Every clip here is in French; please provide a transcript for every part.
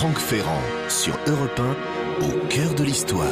Franck Ferrand sur Europe 1, au cœur de l'histoire.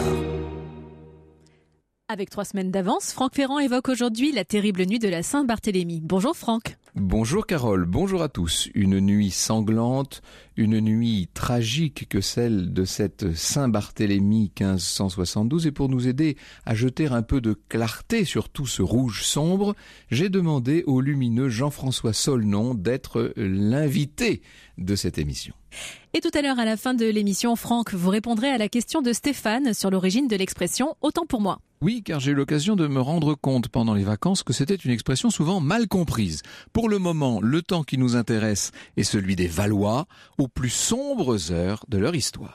Avec 3 semaines d'avance, Franck Ferrand évoque aujourd'hui la terrible nuit de la Saint-Barthélemy. Bonjour Franck. Bonjour Carole, bonjour à tous. Une nuit sanglante, une nuit tragique que celle de cette Saint-Barthélemy 1572. Et pour nous aider à jeter un peu de clarté sur tout ce rouge sombre, j'ai demandé au lumineux Jean-François Solnon d'être l'invité de cette émission. Et tout à l'heure, à la fin de l'émission, Franck, vous répondrez à la question de Stéphane sur l'origine de l'expression « autant pour moi ». Oui, car j'ai eu l'occasion de me rendre compte pendant les vacances que c'était une expression souvent mal comprise. Pour le moment, le temps qui nous intéresse est celui des Valois, aux plus sombres heures de leur histoire.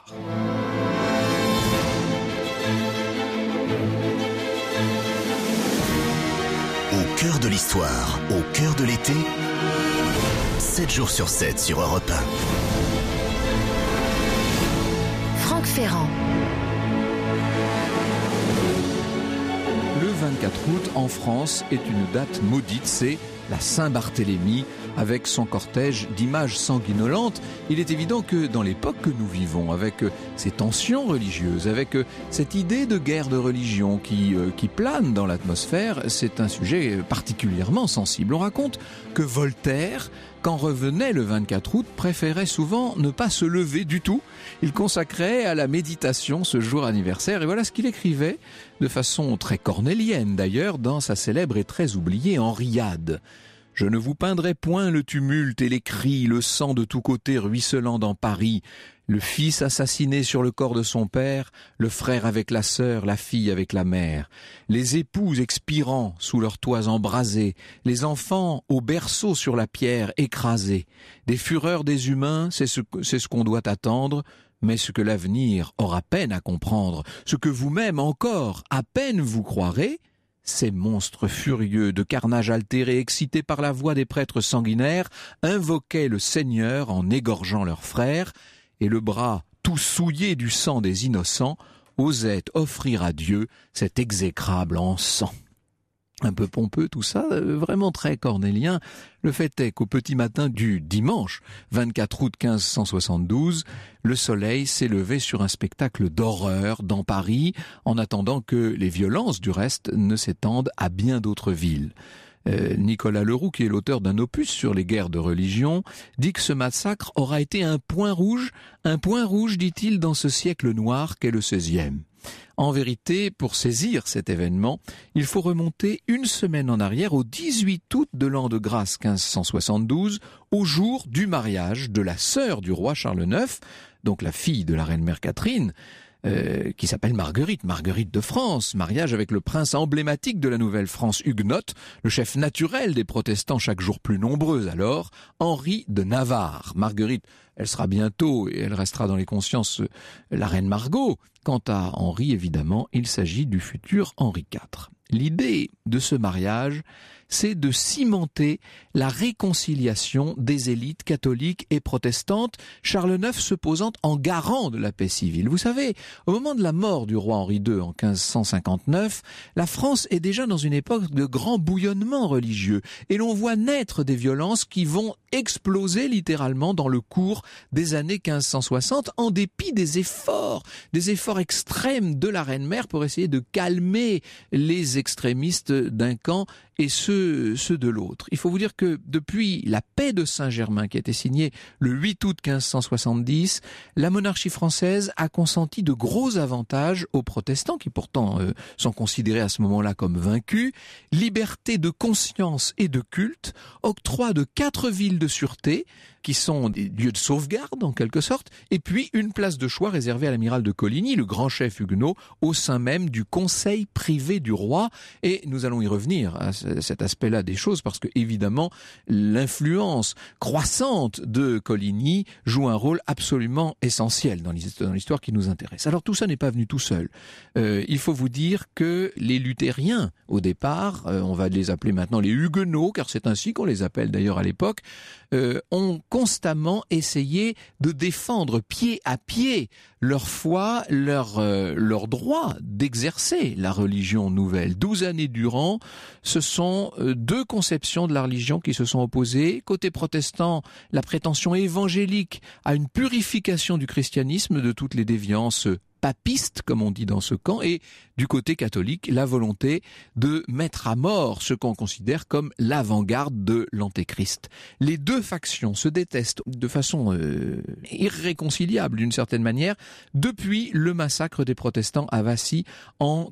Au cœur de l'histoire, au cœur de l'été, 7 jours sur 7 sur Europe 1. Franck Ferrand. Le 24 août, en France, est une date maudite, c'est la Saint-Barthélemy, avec son cortège d'images sanguinolentes. Il est évident que dans l'époque que nous vivons, avec ces tensions religieuses, avec cette idée de guerre de religion qui plane dans l'atmosphère, c'est un sujet particulièrement sensible. On raconte que Voltaire, quand revenait le 24 août, préférait souvent ne pas se lever du tout. Il consacrait à la méditation ce jour anniversaire. Et voilà ce qu'il écrivait, de façon très cornélienne d'ailleurs, dans sa célèbre et très oubliée Henriade. « Je ne vous peindrai point le tumulte et les cris, le sang de tous côtés ruisselant dans Paris, le fils assassiné sur le corps de son père, le frère avec la sœur, la fille avec la mère, les épouses expirant sous leurs toits embrasés, les enfants au berceau sur la pierre écrasés. Des fureurs des humains, c'est ce qu'on doit attendre, mais ce que l'avenir aura peine à comprendre, ce que vous-même encore à peine vous croirez, ces monstres furieux de carnage altéré, excités par la voix des prêtres sanguinaires, invoquaient le Seigneur en égorgeant leurs frères, et le bras tout souillé du sang des innocents osait offrir à Dieu cet exécrable encens. » Un peu pompeux tout ça, vraiment très cornélien. Le fait est qu'au petit matin du dimanche 24 août 1572, le soleil s'est levé sur un spectacle d'horreur dans Paris, en attendant que les violences du reste ne s'étendent à bien d'autres villes. Nicolas Leroux, qui est l'auteur d'un opus sur les guerres de religion, dit que ce massacre aura été un point rouge, dit-il, dans ce siècle noir qu'est le XVIe. En vérité, pour saisir cet événement, il faut remonter une semaine en arrière, au 18 août de l'an de grâce 1572, au jour du mariage de la sœur du roi Charles IX, donc la fille de la reine-mère Catherine, qui s'appelle Marguerite de France, mariage avec le prince emblématique de la Nouvelle-France huguenote, le chef naturel des protestants chaque jour plus nombreux alors, Henri de Navarre. Marguerite, elle sera bientôt, et elle restera dans les consciences, la reine Margot. Quant à Henri, évidemment, il s'agit du futur Henri IV. L'idée de ce mariage, c'est de cimenter la réconciliation des élites catholiques et protestantes, Charles IX se posant en garant de la paix civile. Vous savez, au moment de la mort du roi Henri II en 1559, la France est déjà dans une époque de grand bouillonnement religieux et l'on voit naître des violences qui vont exploser littéralement dans le cours des années 1560 en dépit des efforts extrêmes de la reine-mère pour essayer de calmer les extrémistes d'un camp et ceux de l'autre. Il faut vous dire que depuis la paix de Saint-Germain qui a été signée le 8 août 1570, la monarchie française a consenti de gros avantages aux protestants qui pourtant sont considérés à ce moment-là comme vaincus, liberté de conscience et de culte, octroi de 4 villes de sûreté qui sont des lieux de sauvegarde en quelque sorte, et puis une place de choix réservée à l'amiral de Coligny, le grand chef huguenot, au sein même du conseil privé du roi. Et nous allons y revenir à cet aspect-là des choses, parce que évidemment l'influence croissante de Coligny joue un rôle absolument essentiel dans l'histoire qui nous intéresse. Alors tout ça n'est pas venu tout seul. Il faut vous dire que les luthériens, au départ, on va les appeler maintenant les huguenots, car c'est ainsi qu'on les appelle d'ailleurs à l'époque, ont constamment essayé de défendre pied à pied leur foi, leur droit d'exercer la religion nouvelle. 12 années durant, ce sont deux conceptions de la religion qui se sont opposées. Côté protestant, la prétention évangélique à une purification du christianisme de toutes les déviances papiste, comme on dit dans ce camp, et du côté catholique, la volonté de mettre à mort ce qu'on considère comme l'avant-garde de l'Antéchrist. Les deux factions se détestent de façon irréconciliable d'une certaine manière depuis le massacre des protestants à Vassy en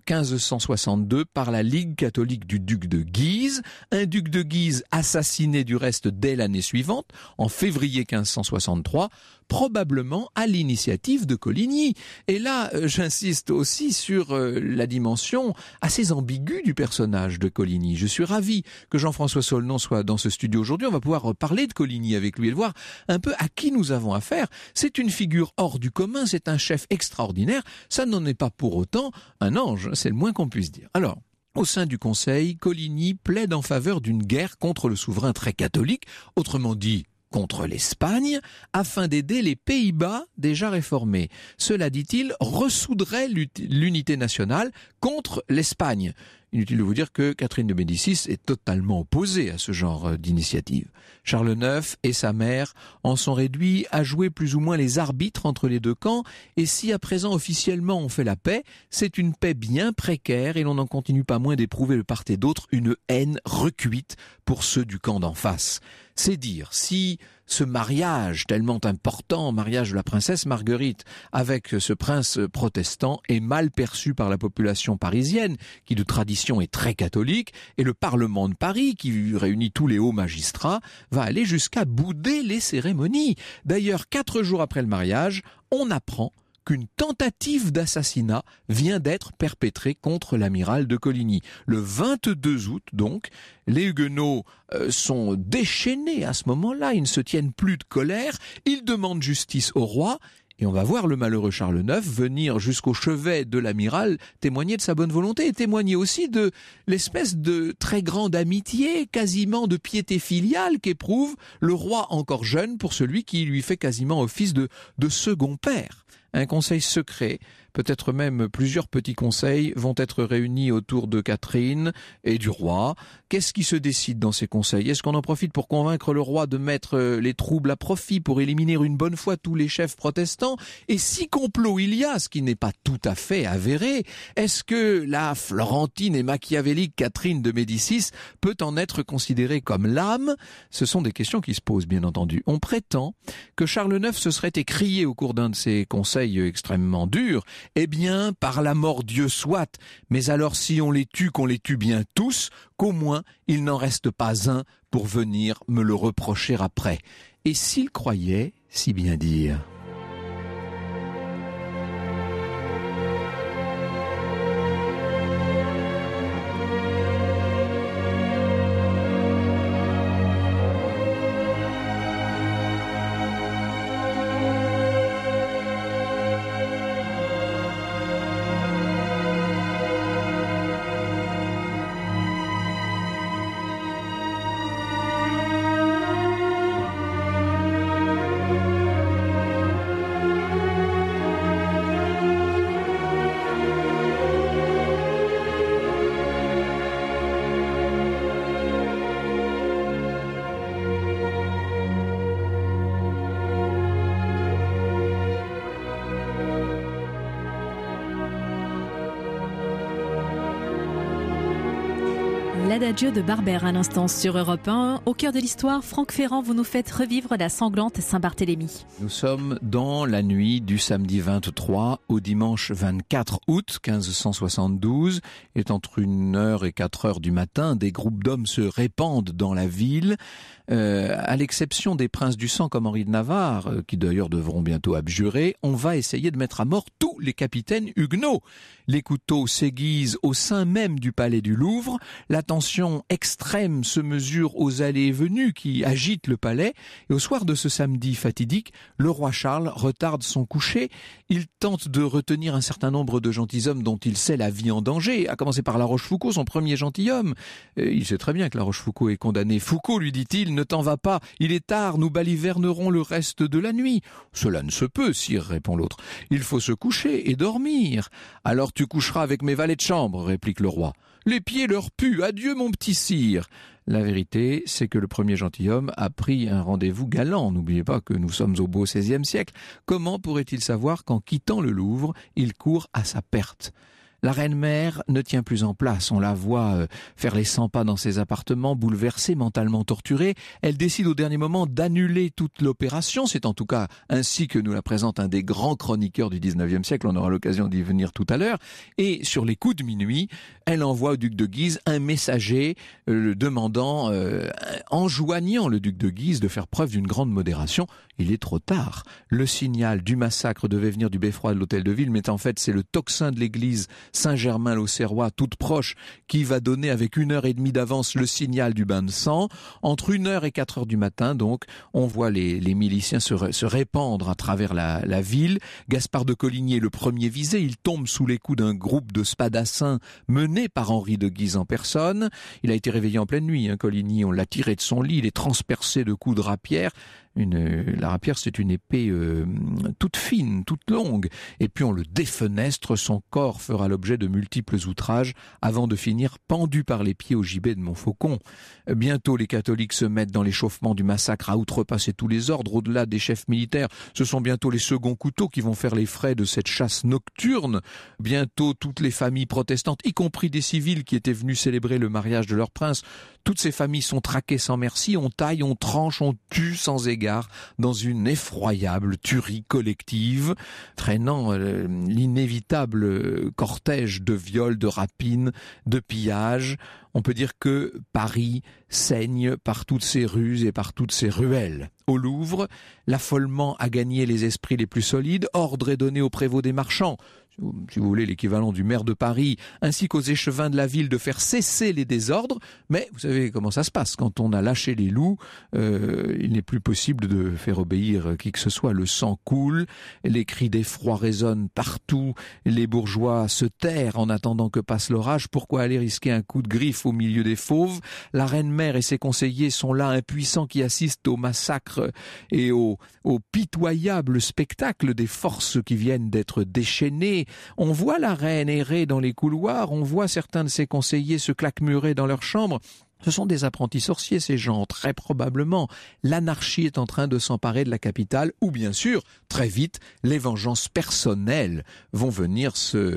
1562 par la Ligue catholique du duc de Guise, un duc de Guise assassiné du reste dès l'année suivante, en février 1563, probablement à l'initiative de Coligny. Et là, j'insiste aussi sur la dimension assez ambiguë du personnage de Coligny. Je suis ravi que Jean-François Saulnon soit dans ce studio aujourd'hui. On va pouvoir parler de Coligny avec lui et voir un peu à qui nous avons affaire. C'est une figure hors du commun, c'est un chef extraordinaire. Ça n'en est pas pour autant un ange, c'est le moins qu'on puisse dire. Alors, au sein du Conseil, Coligny plaide en faveur d'une guerre contre le souverain très catholique, autrement dit, contre l'Espagne, afin d'aider les Pays-Bas déjà réformés. Cela, dit-il, ressoudrait l'unité nationale contre l'Espagne. Inutile de vous dire que Catherine de Médicis est totalement opposée à ce genre d'initiative. Charles IX et sa mère en sont réduits à jouer plus ou moins les arbitres entre les deux camps, et si à présent officiellement on fait la paix, c'est une paix bien précaire et l'on n'en continue pas moins d'éprouver de part et d'autre une haine recuite pour ceux du camp d'en face. C'est dire si ce mariage tellement important, mariage de la princesse Marguerite avec ce prince protestant, est mal perçu par la population parisienne, qui de tradition est très catholique, et le Parlement de Paris, qui réunit tous les hauts magistrats, va aller jusqu'à bouder les cérémonies. D'ailleurs, 4 jours après le mariage, on apprend qu'une tentative d'assassinat vient d'être perpétrée contre l'amiral de Coligny. Le 22 août, donc, les Huguenots sont déchaînés à ce moment-là, ils ne se tiennent plus de colère, ils demandent justice au roi, et on va voir le malheureux Charles IX venir jusqu'au chevet de l'amiral témoigner de sa bonne volonté et témoigner aussi de l'espèce de très grande amitié, quasiment de piété filiale qu'éprouve le roi encore jeune pour celui qui lui fait quasiment office de second père. Un conseil secret, peut-être même plusieurs petits conseils, vont être réunis autour de Catherine et du roi. Qu'est-ce qui se décide dans ces conseils? Est-ce qu'on en profite pour convaincre le roi de mettre les troubles à profit pour éliminer une bonne fois tous les chefs protestants? Et si complot il y a, ce qui n'est pas tout à fait avéré, est-ce que la florentine et machiavélique Catherine de Médicis peut en être considérée comme l'âme? Ce sont des questions qui se posent, bien entendu. On prétend que Charles IX se serait écrié au cours d'un de ses conseils extrêmement durs: eh bien, par la mort Dieu soit, mais alors si on les tue, qu'on les tue bien tous, qu'au moins il n'en reste pas un pour venir me le reprocher après. Et s'il croyait, si bien dire. L'adagio de Barbère à l'instant sur Europe 1. Au cœur de l'histoire, Franck Ferrand, vous nous faites revivre la sanglante Saint-Barthélemy. Nous sommes dans la nuit du samedi 23 au dimanche 24 août 1572. Il est entre 1h et 4h du matin. Des groupes d'hommes se répandent dans la ville. À l'exception des princes du sang comme Henri de Navarre, qui d'ailleurs devront bientôt abjurer, on va essayer de mettre à mort tous les capitaines huguenots. Les couteaux s'aiguisent au sein même du palais du Louvre. La tension extrême se mesure aux allées et venues qui agitent le palais. Et au soir de ce samedi fatidique, le roi Charles retarde son coucher. Il tente de retenir un certain nombre de gentilshommes dont il sait la vie en danger, à commencer par La Rochefoucauld, son premier gentilhomme. Il sait très bien que La Rochefoucauld est condamné. Foucauld, lui dit-il, ne t'en va pas, il est tard, nous balivernerons le reste de la nuit. » »« Cela ne se peut, sire, répond l'autre. Il faut se coucher et dormir. »« Alors tu coucheras avec mes valets de chambre, réplique le roi. »« Les pieds leur puent, adieu mon petit sire. » La vérité, c'est que le premier gentilhomme a pris un rendez-vous galant. N'oubliez pas que nous sommes au beau XVIe siècle. Comment pourrait-il savoir qu'en quittant le Louvre, il court à sa perte ? La reine-mère ne tient plus en place. On la voit faire les 100 pas dans ses appartements, bouleversée, mentalement torturée. Elle décide au dernier moment d'annuler toute l'opération. C'est en tout cas ainsi que nous la présente un des grands chroniqueurs du 19e siècle. On aura l'occasion d'y venir tout à l'heure. Et sur les coups de minuit, elle envoie au duc de Guise un messager enjoignant le duc de Guise de faire preuve d'une grande modération. Il est trop tard. Le signal du massacre devait venir du beffroi de l'hôtel de ville, mais en fait c'est le tocsin de l'église Saint-Germain-l'Auxerrois, toute proche, qui va donner avec 1h30 d'avance le signal du bain de sang. Entre 1h et 4h du matin, donc, on voit les miliciens se répandre à travers la ville. Gaspard de Coligny est le premier visé. Il tombe sous les coups d'un groupe de spadassins mené par Henri de Guise en personne. Il a été réveillé en pleine nuit. Coligny, on l'a tiré de son lit. Il est transpercé de coups de rapière. La rapière, c'est une épée toute fine, toute longue. Et puis on le défenestre, son corps fera l'objet de multiples outrages avant de finir pendu par les pieds au gibet de Montfaucon. Bientôt, les catholiques se mettent dans l'échauffement du massacre à outrepasser tous les ordres. Au-delà des chefs militaires, ce sont bientôt les seconds couteaux qui vont faire les frais de cette chasse nocturne. Bientôt, toutes les familles protestantes, y compris des civils qui étaient venus célébrer le mariage de leur prince, toutes ces familles sont traquées sans merci. On taille, on tranche, on tue sans égard dans une effroyable tuerie collective, traînant l'inévitable cortège de viols, de rapines, de pillages. On peut dire que Paris saigne par toutes ses rues et par toutes ses ruelles. Au Louvre, l'affolement a gagné les esprits les plus solides. Ordre est donné au prévôt des marchands, si vous voulez l'équivalent du maire de Paris, ainsi qu'aux échevins de la ville de faire cesser les désordres. Mais vous savez comment ça se passe. Quand on a lâché les loups, il n'est plus possible de faire obéir qui que ce soit. Le sang coule, les cris d'effroi résonnent partout, les bourgeois se terrent en attendant que passe l'orage. Pourquoi aller risquer un coup de griffe au milieu des fauves ? La reine-mère et ses conseillers sont là, impuissants, qui assistent au massacre et au pitoyable spectacle des forces qui viennent d'être déchaînées. On voit la reine errer dans les couloirs, on voit certains de ses conseillers se claquemurer dans leur chambre. Ce sont des apprentis sorciers, ces gens, très probablement. L'anarchie est en train de s'emparer de la capitale, ou bien sûr, très vite, les vengeances personnelles vont venir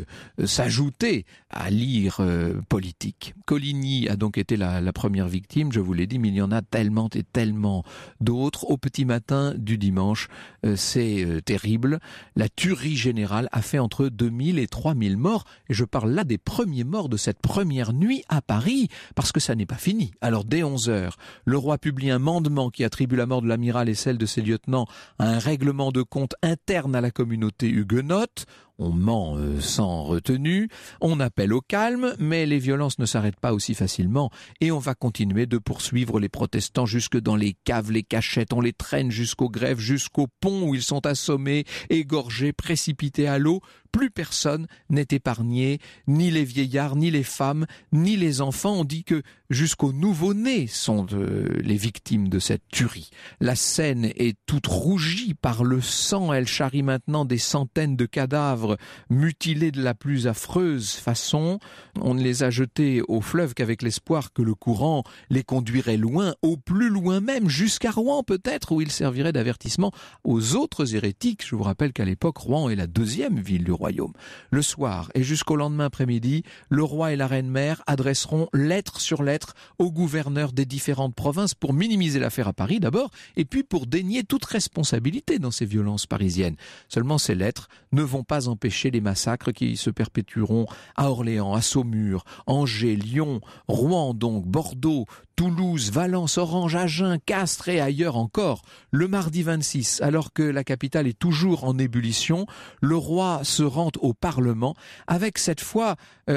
s'ajouter à l'ire politique. Coligny a donc été la première victime, je vous l'ai dit, mais il y en a tellement et tellement d'autres. Au petit matin du dimanche, c'est terrible. La tuerie générale a fait entre 2000 et 3000 morts, et je parle là des premiers morts de cette première nuit à Paris, parce que ça n'est pas fini. Alors dès 11h, le roi publie un mandement qui attribue la mort de l'amiral et celle de ses lieutenants à un règlement de compte interne à la communauté huguenote. On ment sans retenue, on appelle au calme, mais les violences ne s'arrêtent pas aussi facilement et on va continuer de poursuivre les protestants jusque dans les caves, les cachettes, on les traîne jusqu'aux grèves, jusqu'au pont où ils sont assommés, égorgés, précipités à l'eau. Plus personne n'est épargné, ni les vieillards, ni les femmes, ni les enfants. On dit que jusqu'aux nouveau-nés sont les victimes de cette tuerie. La Seine est toute rougie par le sang, elle charrie maintenant des centaines de cadavres mutilés de la plus affreuse façon. On ne les a jetés au fleuve qu'avec l'espoir que le courant les conduirait loin, au plus loin même, jusqu'à Rouen peut-être, où ils serviraient d'avertissement aux autres hérétiques. Je vous rappelle qu'à l'époque, Rouen est la deuxième ville du royaume. Le soir et jusqu'au lendemain après-midi, le roi et la reine-mère adresseront lettre sur lettre aux gouverneurs des différentes provinces pour minimiser l'affaire à Paris d'abord, et puis pour dénier toute responsabilité dans ces violences parisiennes. Seulement ces lettres ne vont pas empêcher les massacres qui se perpétueront à Orléans, à Saumur, Angers, Lyon, Rouen donc, Bordeaux, Toulouse, Valence, Orange, Agen, Castres et ailleurs encore. Le mardi 26, alors que la capitale est toujours en ébullition, le roi se rend au Parlement avec cette fois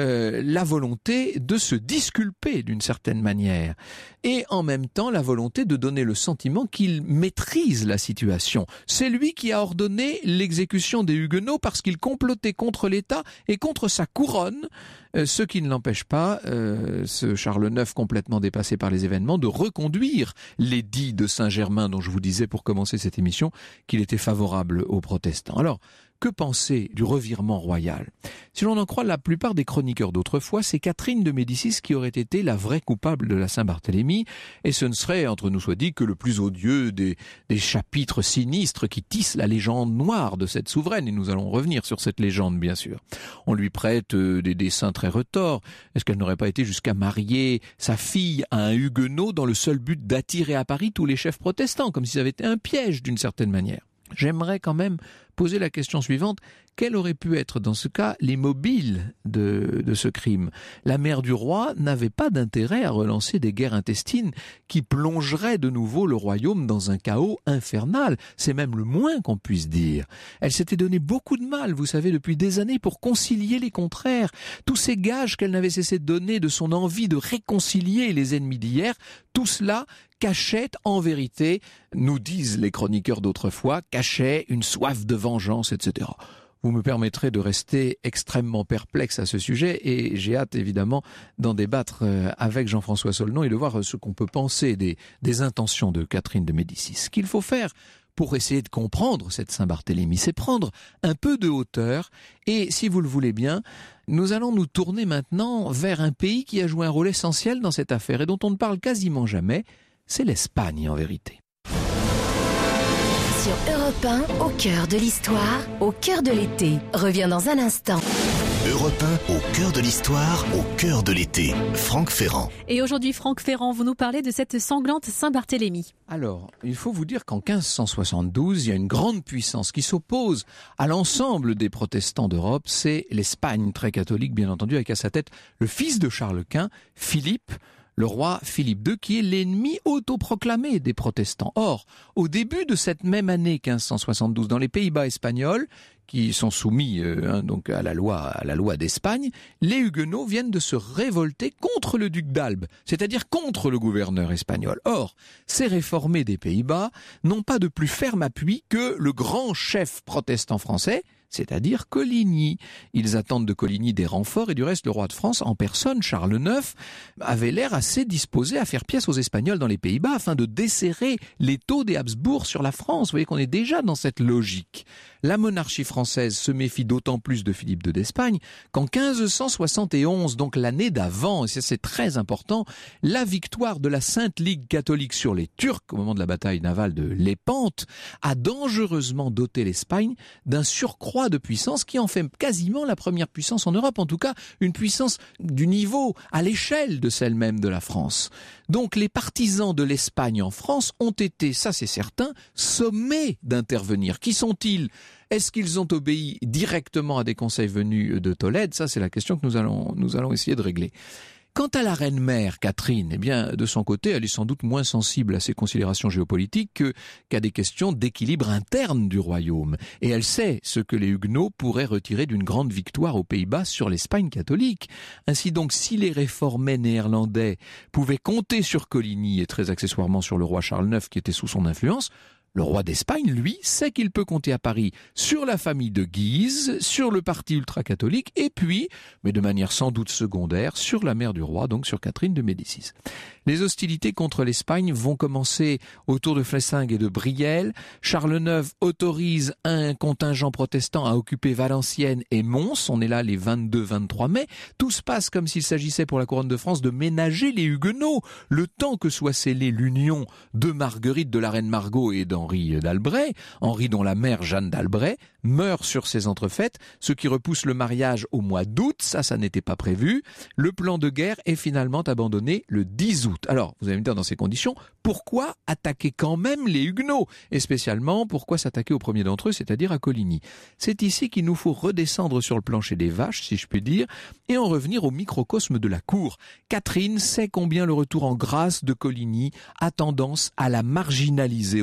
la volonté de se disculper d'une certaine manière et en même temps la volonté de donner le sentiment qu'il maîtrise la situation. C'est lui qui a ordonné l'exécution des Huguenots parce qu'ils complotaient contre l'État et contre sa couronne Ce qui ne l'empêche pas, ce Charles IX complètement dépassé par les événements, de reconduire l'édit de Saint-Germain dont je vous disais pour commencer cette émission qu'il était favorable aux protestants. Alors, que penser du revirement royal? Si l'on en croit la plupart des chroniqueurs d'autrefois, c'est Catherine de Médicis qui aurait été la vraie coupable de la Saint-Barthélemy, et ce ne serait, entre nous soit dit, que le plus odieux des chapitres sinistres qui tissent la légende noire de cette souveraine, et nous allons revenir sur cette légende, bien sûr. On lui prête des dessins très retors. Est-ce qu'elle n'aurait pas été jusqu'à marier sa fille à un huguenot dans le seul but d'attirer à Paris tous les chefs protestants, comme si ça avait été un piège d'une certaine manière? J'aimerais quand même poser la question suivante. Quels auraient pu être dans ce cas les mobiles de ce crime? La mère du roi n'avait pas d'intérêt à relancer des guerres intestines qui plongeraient de nouveau le royaume dans un chaos infernal. C'est même le moins qu'on puisse dire. Elle s'était donné beaucoup de mal, vous savez, depuis des années pour concilier les contraires. Tous ces gages qu'elle n'avait cessé de donner de son envie de réconcilier les ennemis d'hier, tout cela cachait en vérité, nous disent les chroniqueurs d'autrefois, cachait une soif de vengeance, etc. Vous me permettrez de rester extrêmement perplexe à ce sujet et j'ai hâte évidemment d'en débattre avec Jean-François Solnon et de voir ce qu'on peut penser des intentions de Catherine de Médicis. Ce qu'il faut faire pour essayer de comprendre cette Saint-Barthélemy, c'est prendre un peu de hauteur et, si vous le voulez bien, nous allons nous tourner maintenant vers un pays qui a joué un rôle essentiel dans cette affaire et dont on ne parle quasiment jamais, c'est l'Espagne en vérité. Sur Europe 1, au cœur de l'histoire, au cœur de l'été. Revient dans un instant. Europe 1, au cœur de l'histoire, au cœur de l'été. Franck Ferrand. Et aujourd'hui, Franck Ferrand, vous nous parlez de cette sanglante Saint-Barthélemy. Alors, il faut vous dire qu'en 1572, il y a une grande puissance qui s'oppose à l'ensemble des protestants d'Europe. C'est l'Espagne, très catholique bien entendu, avec à sa tête le fils de Charles Quint, Philippe, le roi Philippe II, qui est l'ennemi autoproclamé des protestants. Or, au début de cette même année 1572, dans les Pays-Bas espagnols, qui sont soumis donc à la loi d'Espagne, les huguenots viennent de se révolter contre le duc d'Albe, c'est-à-dire contre le gouverneur espagnol. Or, ces réformés des Pays-Bas n'ont pas de plus ferme appui que le grand chef protestant français, c'est-à-dire Coligny. Ils attendent de Coligny des renforts et du reste, le roi de France, en personne, Charles IX, avait l'air assez disposé à faire pièce aux Espagnols dans les Pays-Bas afin de desserrer l'étau des Habsbourg sur la France. Vous voyez qu'on est déjà dans cette logique. La monarchie française se méfie d'autant plus de Philippe II d'Espagne qu'en 1571, donc l'année d'avant, et c'est très important, la victoire de la Sainte Ligue catholique sur les Turcs au moment de la bataille navale de Lépante a dangereusement doté l'Espagne d'un surcroît de puissance qui en fait quasiment la première puissance en Europe, en tout cas une puissance du niveau à l'échelle de celle même de la France. Donc les partisans de l'Espagne en France ont été, ça c'est certain, sommés d'intervenir. Qui sont-ils ? Est-ce qu'ils ont obéi directement à des conseils venus de Tolède ? Ça c'est la question que nous allons essayer de régler. Quant à la reine-mère, Catherine, eh bien, de son côté, elle est sans doute moins sensible à ces considérations géopolitiques qu'à des questions d'équilibre interne du royaume. Et elle sait ce que les Huguenots pourraient retirer d'une grande victoire aux Pays-Bas sur l'Espagne catholique. Ainsi donc, si les réformés néerlandais pouvaient compter sur Coligny et très accessoirement sur le roi Charles IX qui était sous son influence, le roi d'Espagne, lui, sait qu'il peut compter à Paris sur la famille de Guise, sur le parti ultra-catholique, et puis, mais de manière sans doute secondaire, sur la mère du roi, donc sur Catherine de Médicis. Les hostilités contre l'Espagne vont commencer autour de Flessingue et de Brielle. Charles IX autorise un contingent protestant à occuper Valenciennes et Mons. On est là les 22-23 mai. Tout se passe comme s'il s'agissait pour la couronne de France de ménager les Huguenots, le temps que soit scellée l'union de Marguerite, de la reine Margot et d'Henri d'Albret. Henri, dont la mère Jeanne d'Albret, meurt sur ces entrefaites, ce qui repousse le mariage au mois d'août. Ça n'était pas prévu. Le plan de guerre est finalement abandonné le 10 août. Alors, vous allez me dire dans ces conditions, pourquoi attaquer quand même les Huguenots ? Et spécialement, pourquoi s'attaquer au premier d'entre eux, c'est-à-dire à Coligny ? C'est ici qu'il nous faut redescendre sur le plancher des vaches, si je puis dire, et en revenir au microcosme de la cour. Catherine sait combien le retour en grâce de Coligny a tendance à la marginaliser au sein du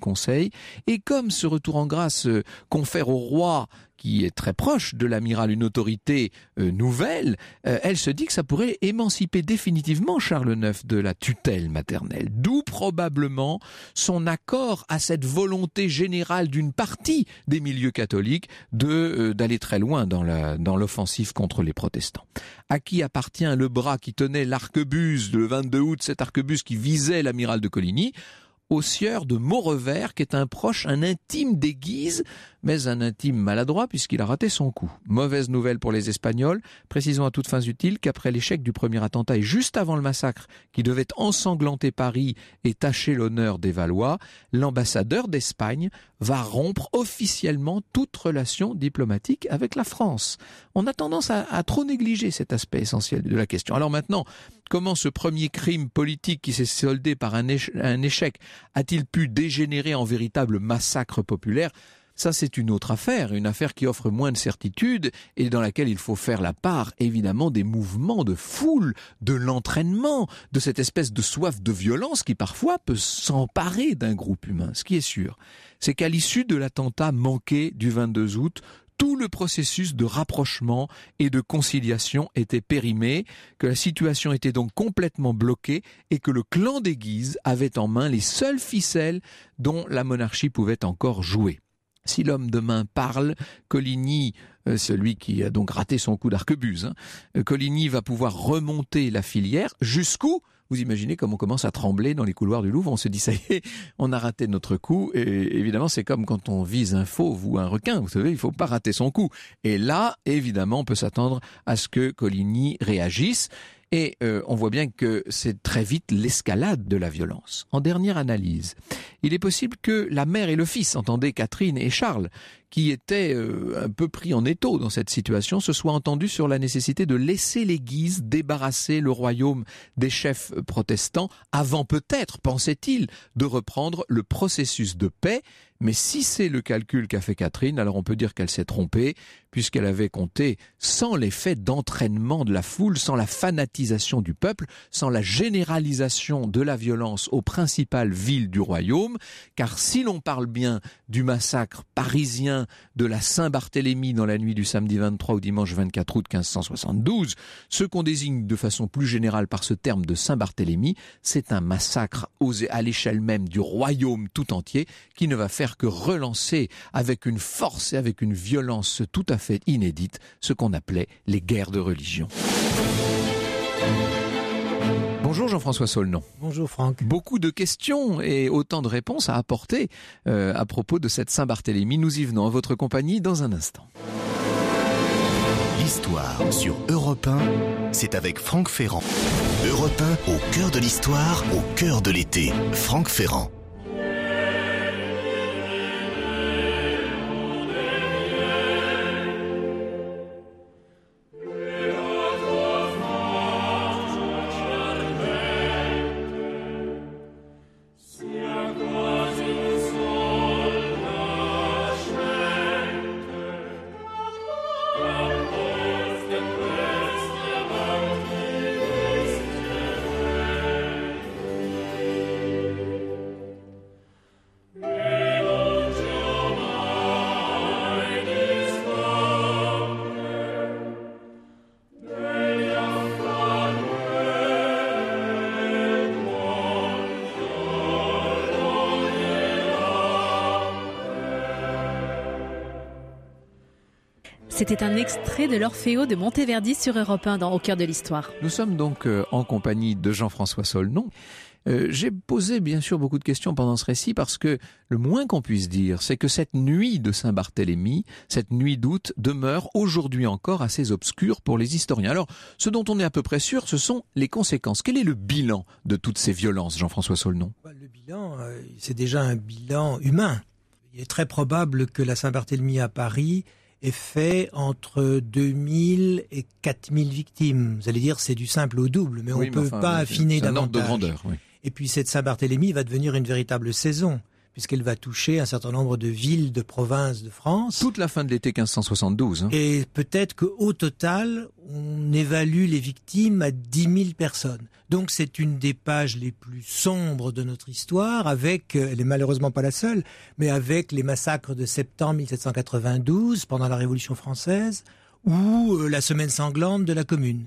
conseil. Et comme ce retour en grâce confère au roi, qui est très proche de l'amiral, une autorité nouvelle, elle se dit que ça pourrait émanciper définitivement Charles IX de la tutelle maternelle. D'où probablement son accord à cette volonté générale d'une partie des milieux catholiques d'aller très loin dans l'offensive contre les protestants. À qui appartient le bras qui tenait l'arquebuse le 22 août, cet arquebuse qui visait l'amiral de Coligny? Au sieur de Maurevert, qui est un proche, un intime des Guises, mais un intime maladroit puisqu'il a raté son coup. Mauvaise nouvelle pour les Espagnols. Précisons à toutes fins utiles qu'après l'échec du premier attentat et juste avant le massacre qui devait ensanglanter Paris et tacher l'honneur des Valois, l'ambassadeur d'Espagne va rompre officiellement toute relation diplomatique avec la France. On a tendance à trop négliger cet aspect essentiel de la question. Alors maintenant, comment ce premier crime politique qui s'est soldé par un échec a-t-il pu dégénérer en véritable massacre populaire? Ça, c'est une autre affaire, une affaire qui offre moins de certitude et dans laquelle il faut faire la part, évidemment, des mouvements de foule, de l'entraînement, de cette espèce de soif de violence qui parfois peut s'emparer d'un groupe humain. Ce qui est sûr, c'est qu'à l'issue de l'attentat manqué du 22 août, tout le processus de rapprochement et de conciliation était périmé, que la situation était donc complètement bloquée et que le clan des Guises avait en main les seules ficelles dont la monarchie pouvait encore jouer. Si l'homme de main parle, Coligny, celui qui a donc raté son coup d'arquebuse, Coligny va pouvoir remonter la filière jusqu'où? Vous imaginez comme on commence à trembler dans les couloirs du Louvre, on se dit ça y est, on a raté notre coup, et évidemment c'est comme quand on vise un fauve ou un requin, vous savez, il faut pas rater son coup. Et là, évidemment, on peut s'attendre à ce que Coligny réagisse, et on voit bien que c'est très vite l'escalade de la violence. En dernière analyse, il est possible que la mère et le fils, entendez Catherine et Charles, qui étaient un peu pris en étau dans cette situation, se soient entendus sur la nécessité de laisser les Guises débarrasser le royaume des chefs protestants avant peut-être, pensait-il, de reprendre le processus de paix. Mais si c'est le calcul qu'a fait Catherine, alors on peut dire qu'elle s'est trompée, puisqu'elle avait compté sans l'effet d'entraînement de la foule, sans la fanatisation du peuple, sans la généralisation de la violence aux principales villes du royaume, car si l'on parle bien du massacre parisien de la Saint-Barthélemy dans la nuit du samedi 23 au dimanche 24 août 1572, ce qu'on désigne de façon plus générale par ce terme de Saint-Barthélemy, c'est un massacre à l'échelle même du royaume tout entier, qui ne va faire que relancer avec une force et avec une violence tout à fait inédite ce qu'on appelait les guerres de religion. Bonjour Jean-François Saulnon. Bonjour Franck. Beaucoup de questions et autant de réponses à apporter à propos de cette Saint-Barthélemy. Nous y venons en votre compagnie dans un instant. L'histoire sur Europe 1, c'est avec Franck Ferrand. Europe 1, au cœur de l'histoire, au cœur de l'été. Franck Ferrand. C'était un extrait de l'Orfeo de Monteverdi sur Europe 1 dans Au cœur de l'histoire. Nous sommes donc en compagnie de Jean-François Saulnon. J'ai posé bien sûr beaucoup de questions pendant ce récit parce que le moins qu'on puisse dire, c'est que cette nuit de Saint-Barthélemy, cette nuit d'août, demeure aujourd'hui encore assez obscure pour les historiens. Alors, ce dont on est à peu près sûr, ce sont les conséquences. Quel est le bilan de toutes ces violences, Jean-François Saulnon ? Le bilan, c'est déjà un bilan humain. Il est très probable que la Saint-Barthélemy à Paris est fait entre 2000 et 4000 victimes. Vous allez dire c'est du simple au double, mais on ne peut pas affiner davantage. De grandeur, oui. Et puis cette Saint-Barthélemy va devenir une véritable saison, puisqu'elle va toucher un certain nombre de villes, de provinces de France. Toute la fin de l'été 1572. Hein. Et peut-être qu'au total, on évalue les victimes à 10 000 personnes. Donc c'est une des pages les plus sombres de notre histoire, avec, elle est malheureusement pas la seule, mais avec les massacres de septembre 1792, pendant la Révolution française, ou la semaine sanglante de la Commune.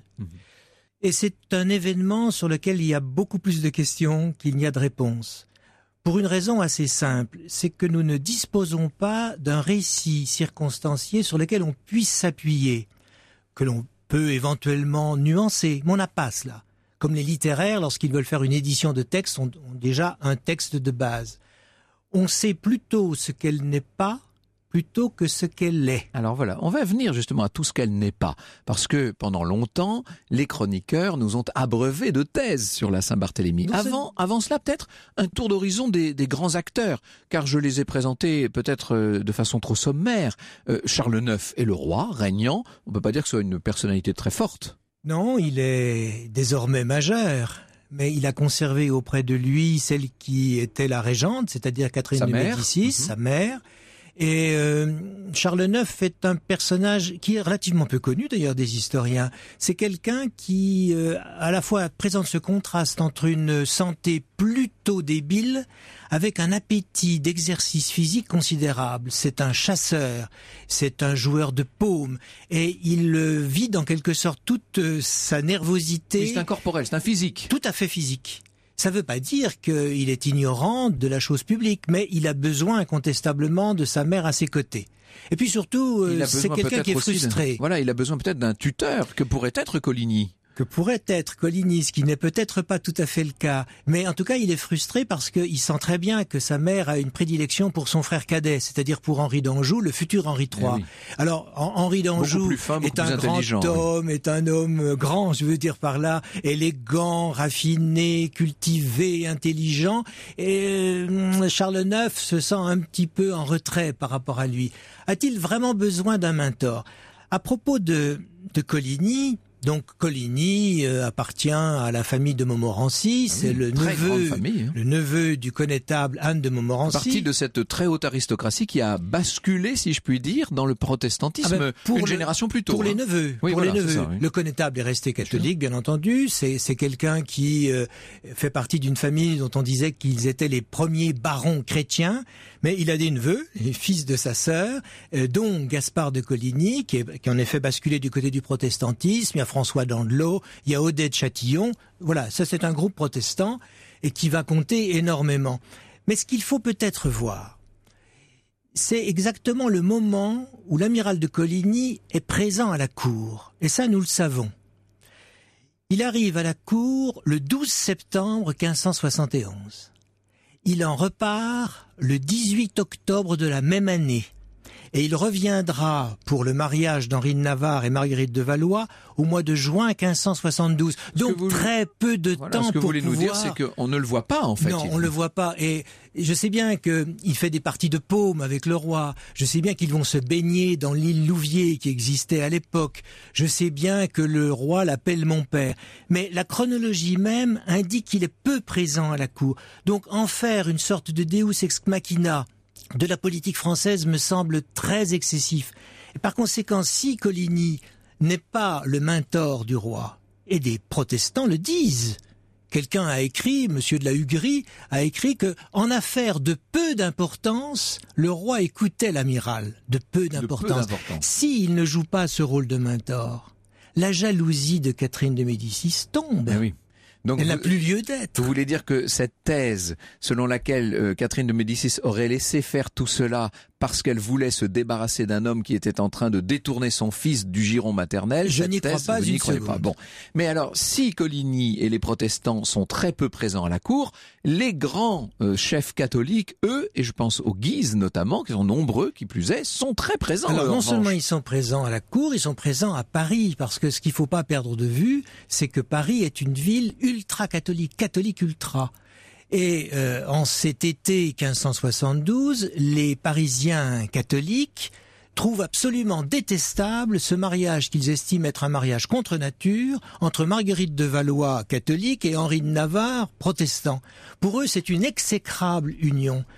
Et c'est un événement sur lequel il y a beaucoup plus de questions qu'il n'y a de réponses. Pour une raison assez simple, c'est que nous ne disposons pas d'un récit circonstancié sur lequel on puisse s'appuyer, que l'on peut éventuellement nuancer, mais on n'a pas cela. Comme les littéraires, lorsqu'ils veulent faire une édition de texte, ont déjà un texte de base. On sait plutôt ce qu'elle n'est pas, plutôt que ce qu'elle est. Alors voilà, on va venir justement à tout ce qu'elle n'est pas, parce que pendant longtemps, les chroniqueurs nous ont abreuvés de thèses sur la Saint-Barthélemy. Avant cela, peut-être un tour d'horizon des grands acteurs, car je les ai présentés peut-être de façon trop sommaire. Charles IX est le roi, régnant, on ne peut pas dire que ce soit une personnalité très forte. Non, il est désormais majeur. Mais il a conservé auprès de lui celle qui était la régente, c'est-à-dire Catherine de Médicis, sa mère. Et Charles IX est un personnage qui est relativement peu connu d'ailleurs des historiens. C'est quelqu'un qui à la fois présente ce contraste entre une santé plutôt débile avec un appétit d'exercice physique considérable. C'est un chasseur, c'est un joueur de paume et il vide en quelque sorte toute sa nervosité. Oui, c'est un corporel, c'est un physique. Tout à fait physique. Ça ne veut pas dire qu'il est ignorant de la chose publique, mais il a besoin incontestablement de sa mère à ses côtés. Et puis surtout, c'est quelqu'un qui est frustré. Voilà, il a besoin peut-être d'un tuteur que pourrait être Coligny. Que pourrait être Coligny, ce qui n'est peut-être pas tout à fait le cas. Mais en tout cas, il est frustré parce qu'il sent très bien que sa mère a une prédilection pour son frère cadet, c'est-à-dire pour Henri d'Anjou, le futur Henri III. Oui. Alors, Henri d'Anjou est un grand homme, est un homme grand, je veux dire par là, élégant, raffiné, cultivé, intelligent. Et Charles IX se sent un petit peu en retrait par rapport à lui. A-t-il vraiment besoin d'un mentor ? À propos de Coligny... Donc Coligny appartient à la famille de Montmorency, c'est le neveu du connétable Anne de Montmorency. Partie de cette très haute aristocratie qui a basculé, si je puis dire, dans le protestantisme une génération plus tôt. Pour les neveux, ça, oui. Le connétable est resté catholique, bien entendu. C'est quelqu'un qui fait partie d'une famille dont on disait qu'ils étaient les premiers barons chrétiens. Mais il a des neveux, les fils de sa sœur, dont Gaspard de Coligny, qui en est fait basculer du côté du protestantisme. Il y a François d'Andelot, il y a Odet de Châtillon. Voilà, ça c'est un groupe protestant et qui va compter énormément. Mais ce qu'il faut peut-être voir, c'est exactement le moment où l'amiral de Coligny est présent à la cour. Et ça, nous le savons. Il arrive à la cour le 12 septembre 1571. Il en repart le 18 octobre de la même année. Et il reviendra pour le mariage d'Henri de Navarre et Marguerite de Valois au mois de juin 1572. Donc très peu de temps pour pouvoir... Ce que vous voulez nous dire, c'est qu'on ne le voit pas, en fait. Non, on ne le voit pas. Et je sais bien qu'il fait des parties de paume avec le roi. Je sais bien qu'ils vont se baigner dans l'île Louviers qui existait à l'époque. Je sais bien que le roi l'appelle mon père. Mais la chronologie même indique qu'il est peu présent à la cour. Donc en faire une sorte de Deus ex machina de la politique française me semble très excessif. Et par conséquent, si Coligny n'est pas le mentor du roi, et des protestants le disent, quelqu'un a écrit, monsieur de la Huguerie, a écrit que en affaires de peu d'importance, le roi écoutait l'amiral, de peu d'importance. S'il ne joue pas ce rôle de mentor, la jalousie de Catherine de Médicis tombe. Ah oui. Donc elle n'a plus lieu d'être. Vous voulez dire que cette thèse selon laquelle Catherine de Médicis aurait laissé faire tout cela parce qu'elle voulait se débarrasser d'un homme qui était en train de détourner son fils du giron maternel, je n'y crois pas une seconde. Pas. Bon. Mais alors, si Coligny et les protestants sont très peu présents à la cour, les grands chefs catholiques, eux, et je pense aux Guises notamment, qui sont nombreux, qui plus est, sont très présents. Alors non seulement ils sont présents à la cour, ils sont présents à Paris, parce que ce qu'il ne faut pas perdre de vue, c'est que Paris est une ville ultra-catholique, catholique ultra. Et en cet été 1572, les Parisiens catholiques trouvent absolument détestable ce mariage qu'ils estiment être un mariage contre nature entre Marguerite de Valois, catholique, et Henri de Navarre, protestant. Pour eux, c'est une exécrable union.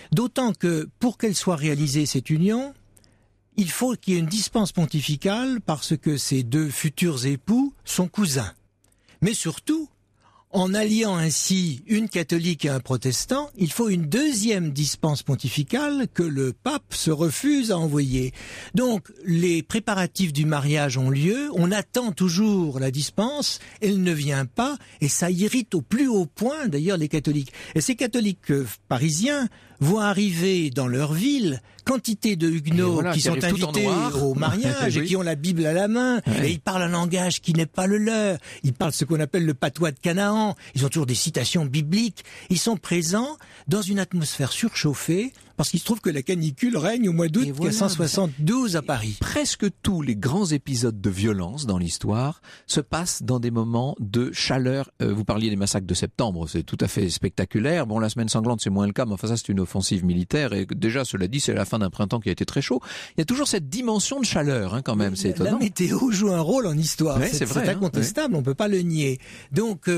D'autant que pour qu'elle soit réalisée, cette union, il faut qu'il y ait une dispense pontificale parce que ces deux futurs époux sont cousins. Mais surtout, en alliant ainsi une catholique et un protestant, il faut une deuxième dispense pontificale que le pape se refuse à envoyer. Donc, les préparatifs du mariage ont lieu, on attend toujours la dispense, elle ne vient pas, et ça irrite au plus haut point d'ailleurs les catholiques. Et ces catholiques parisiens voient arriver dans leur ville quantité de huguenots qui sont invités au mariage et qui ont la Bible à la main, et ils parlent un langage qui n'est pas le leur, ils parlent ce qu'on appelle le patois de Canaan, ils ont toujours des citations bibliques, ils sont présents dans une atmosphère surchauffée, parce qu'il se trouve que la canicule règne au mois d'août 1572 à Paris. Presque tous les grands épisodes de violence dans l'histoire se passent dans des moments de chaleur. Vous parliez des massacres de septembre, c'est tout à fait spectaculaire. Bon, la semaine sanglante, c'est moins le cas, mais enfin ça, c'est une offensive militaire. Et déjà, cela dit, c'est la fin d'un printemps qui a été très chaud. Il y a toujours cette dimension de chaleur, quand même, c'est étonnant. La météo joue un rôle en histoire, c'est vrai, c'est incontestable, on peut pas le nier. Donc,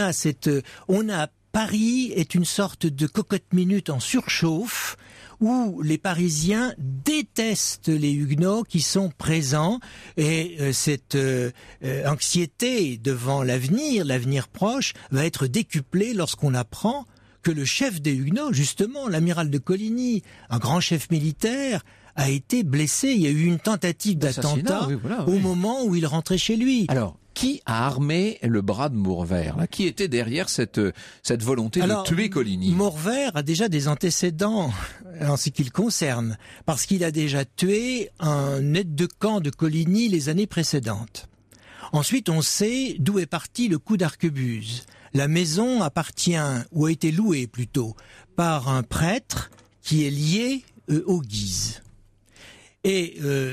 Paris est une sorte de cocotte-minute en surchauffe, où les Parisiens détestent les Huguenots qui sont présents, et cette anxiété devant l'avenir proche, va être décuplée lorsqu'on apprend que le chef des Huguenots, justement, l'amiral de Coligny, un grand chef militaire, a été blessé. Il y a eu une tentative d'attentat au moment où il rentrait chez lui. Alors, qui a armé le bras de Maurevert là? Qui était derrière cette volonté de tuer Coligny? Maurevert a déjà des antécédents en ce qui le concerne, parce qu'il a déjà tué un aide de camp de Coligny les années précédentes. Ensuite, on sait d'où est parti le coup d'arquebuse. La maison appartient, ou a été louée plutôt, par un prêtre qui est lié aux Guises. Et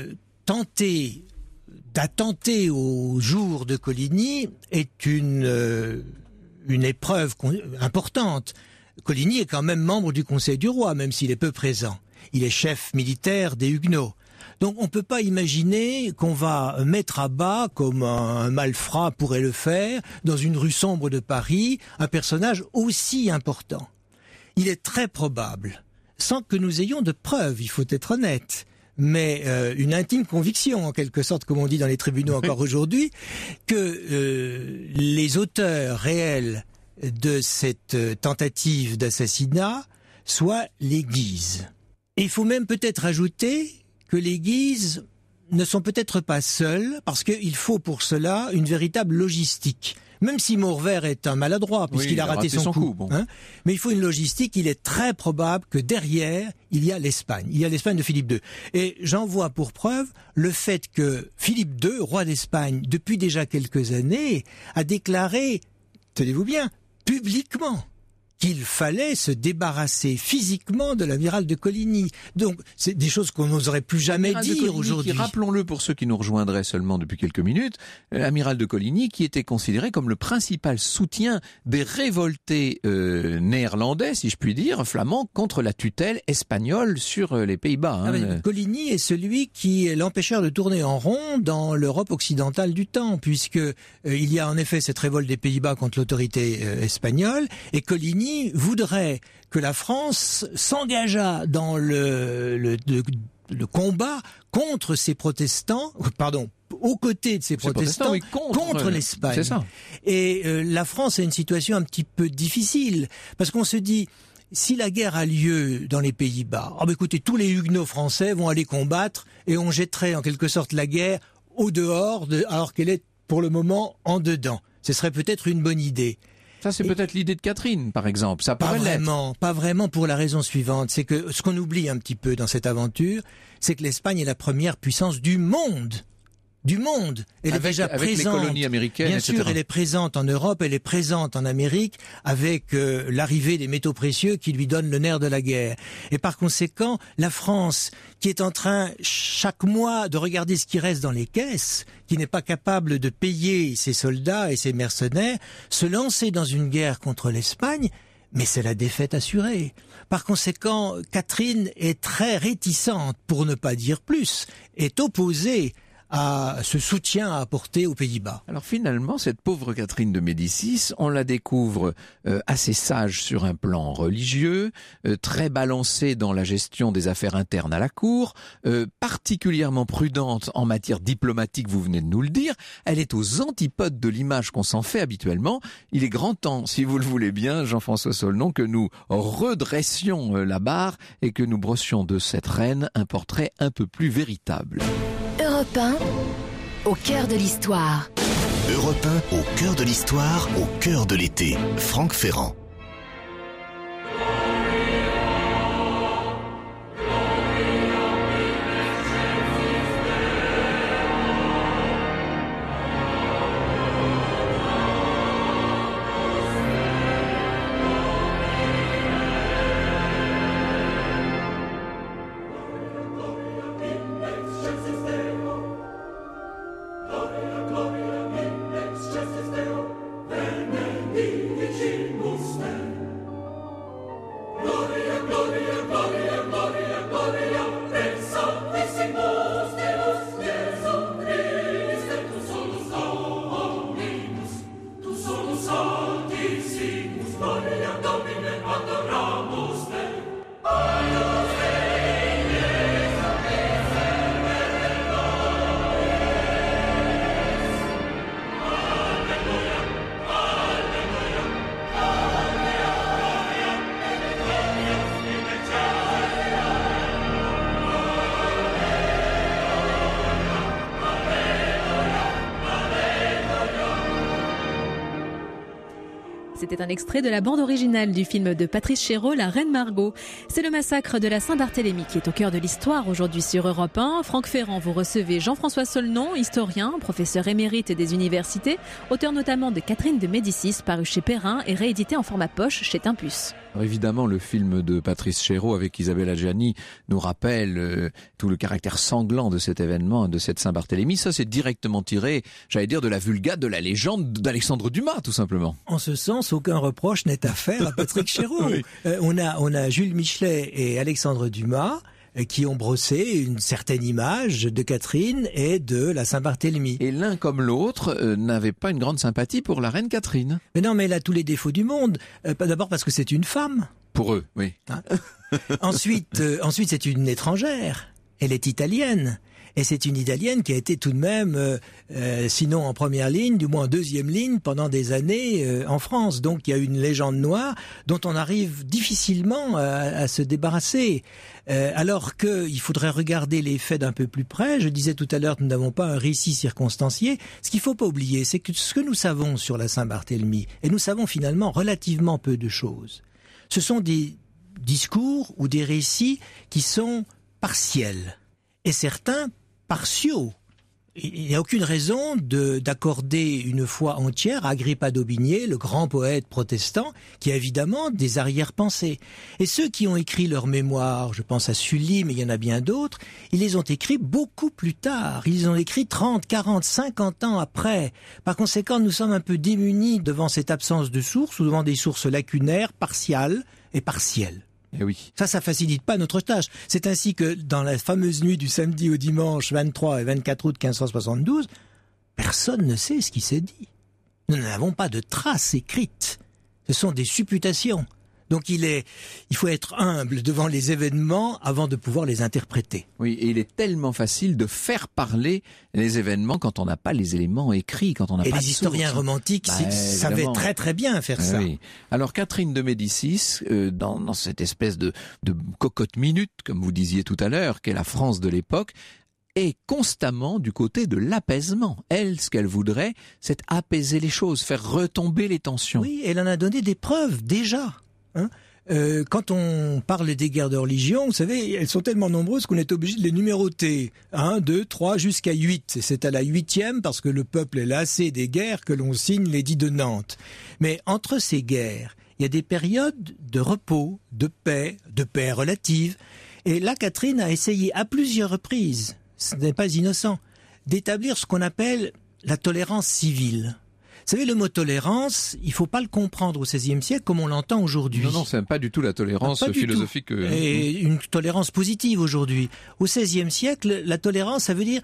d'attenter au jour de Coligny est une épreuve importante. Coligny est quand même membre du Conseil du Roi, même s'il est peu présent. Il est chef militaire des Huguenots. Donc on ne peut pas imaginer qu'on va mettre à bas, comme un malfrat pourrait le faire, dans une rue sombre de Paris, un personnage aussi important. Il est très probable, sans que nous ayons de preuves, il faut être honnête, mais une intime conviction, en quelque sorte, comme on dit dans les tribunaux encore aujourd'hui, que les auteurs réels de cette tentative d'assassinat soient les Guises. Et il faut même peut-être ajouter que les Guises ne sont peut-être pas seuls, parce qu'il faut pour cela une véritable logistique. Même si Maurevert est un maladroit, puisqu'il a raté son coup. Bon. Mais il faut une logistique, il est très probable que derrière, il y a l'Espagne. Il y a l'Espagne de Philippe II. Et j'en vois pour preuve le fait que Philippe II, roi d'Espagne, depuis déjà quelques années, a déclaré, tenez-vous bien, publiquement, qu'il fallait se débarrasser physiquement de l'amiral de Coligny. Donc, c'est des choses qu'on n'oserait plus jamais dire aujourd'hui. Rappelons-le pour ceux qui nous rejoindraient seulement depuis quelques minutes, l'amiral de Coligny qui était considéré comme le principal soutien des révoltés néerlandais, si je puis dire, flamands, contre la tutelle espagnole sur les Pays-Bas. Coligny est celui qui l'empêcheur de tourner en rond dans l'Europe occidentale du temps, puisque il y a en effet cette révolte des Pays-Bas contre l'autorité espagnole, et Coligny voudrait que la France s'engageât dans le combat contre ces protestants, aux côtés de ces protestants, contre l'Espagne. Et la France a une situation un petit peu difficile, parce qu'on se dit, si la guerre a lieu dans les Pays-Bas, écoutez, tous les Huguenots français vont aller combattre, et on jetterait en quelque sorte la guerre au dehors, alors qu'elle est pour le moment en dedans. Ce serait peut-être une bonne idée. Ça, c'est peut-être l'idée de Catherine, par exemple. Ça pas vraiment pour la raison suivante. C'est que ce qu'on oublie un petit peu dans cette aventure, c'est que l'Espagne est la première puissance du monde. Elle est déjà présente. Avec les colonies américaines, bien sûr, elle est présente en Europe, elle est présente en Amérique, avec l'arrivée des métaux précieux qui lui donnent le nerf de la guerre. Et par conséquent, la France, qui est en train chaque mois de regarder ce qui reste dans les caisses, qui n'est pas capable de payer ses soldats et ses mercenaires, se lancer dans une guerre contre l'Espagne, mais c'est la défaite assurée. Par conséquent, Catherine est très réticente, pour ne pas dire plus, est opposée ce soutien à apporter aux Pays-Bas. Alors finalement, cette pauvre Catherine de Médicis, on la découvre assez sage sur un plan religieux, très balancée dans la gestion des affaires internes à la cour, particulièrement prudente en matière diplomatique, vous venez de nous le dire. Elle est aux antipodes de l'image qu'on s'en fait habituellement. Il est grand temps, si vous le voulez bien, Jean-François Solnon, que nous redressions la barre et que nous brossions de cette reine un portrait un peu plus véritable. Europe 1, au cœur de l'histoire. Europe 1, au cœur de l'histoire, au cœur de l'été. Franck Ferrand. C'était un extrait de la bande originale du film de Patrice Chéreau, La Reine Margot. C'est le massacre de la Saint-Barthélemy qui est au cœur de l'histoire aujourd'hui sur Europe 1. Franck Ferrand, vous recevez Jean-François Solnon, historien, professeur émérite des universités, auteur notamment de Catherine de Médicis, paru chez Perrin et réédité en format poche chez Tempus. Alors évidemment, le film de Patrice Chéreau avec Isabelle Adjani nous rappelle tout le caractère sanglant de cet événement, de cette Saint-Barthélemy. Ça, c'est directement tiré, j'allais dire, de la vulgate, de la légende d'Alexandre Dumas, tout simplement. En ce sens, aucun reproche n'est à faire à Patrick Chéreau. Oui. On a Jules Michelet et Alexandre Dumas qui ont brossé une certaine image de Catherine et de la Saint-Barthélemy. Et l'un comme l'autre n'avait pas une grande sympathie pour la reine Catherine. Mais non, mais elle a tous les défauts du monde. D'abord parce que c'est une femme. Pour eux, oui. Hein? Ensuite, c'est une étrangère. Elle est italienne. Et c'est une Italienne qui a été tout de même, sinon en première ligne, du moins en deuxième ligne pendant des années en France. Donc il y a une légende noire dont on arrive difficilement à se débarrasser. Alors qu'il faudrait regarder les faits d'un peu plus près. Je disais tout à l'heure que nous n'avons pas un récit circonstancié. Ce qu'il ne faut pas oublier, c'est que ce que nous savons sur la Saint-Barthélemy, et nous savons finalement relativement peu de choses, ce sont des discours ou des récits qui sont partiels. Et certains partiaux. Il n'y a aucune raison d'accorder une foi entière à Agrippa d'Aubigné, le grand poète protestant, qui a évidemment des arrière-pensées. Et ceux qui ont écrit leurs mémoires, je pense à Sully, mais il y en a bien d'autres, ils les ont écrits beaucoup plus tard. Ils les ont écrits 30, 40, 50 ans après. Par conséquent, nous sommes un peu démunis devant cette absence de sources ou devant des sources lacunaires, partiales et partielles. Eh oui. Ça facilite pas notre tâche. C'est ainsi que dans la fameuse nuit du samedi au dimanche 23 et 24 août 1572, personne ne sait ce qui s'est dit. Nous n'avons pas de traces écrites. Ce sont des supputations. Donc il faut être humble devant les événements avant de pouvoir les interpréter. Oui, et il est tellement facile de faire parler les événements quand on n'a pas les éléments écrits, quand on n'a pas de source. Et les historiens romantiques savaient très très bien faire ça. Oui. Alors Catherine de Médicis, dans cette espèce de cocotte minute, comme vous disiez tout à l'heure, qu'est la France de l'époque, est constamment du côté de l'apaisement. Elle, ce qu'elle voudrait, c'est apaiser les choses, faire retomber les tensions. Oui, elle en a donné des preuves déjà. Quand on parle des guerres de religion, vous savez, elles sont tellement nombreuses qu'on est obligé de les numéroter. 1, 2, 3, jusqu'à 8. Et c'est à la 8e, parce que le peuple est lassé des guerres, que l'on signe l'édit de Nantes. Mais entre ces guerres, il y a des périodes de repos, de paix relative. Et là, Catherine a essayé à plusieurs reprises, ce n'est pas innocent, d'établir ce qu'on appelle la tolérance civile. Vous savez, le mot tolérance, il faut pas le comprendre au XVIe siècle comme on l'entend aujourd'hui. Non, c'est pas du tout la tolérance philosophique. Et une tolérance positive aujourd'hui. Au XVIe siècle, la tolérance, ça veut dire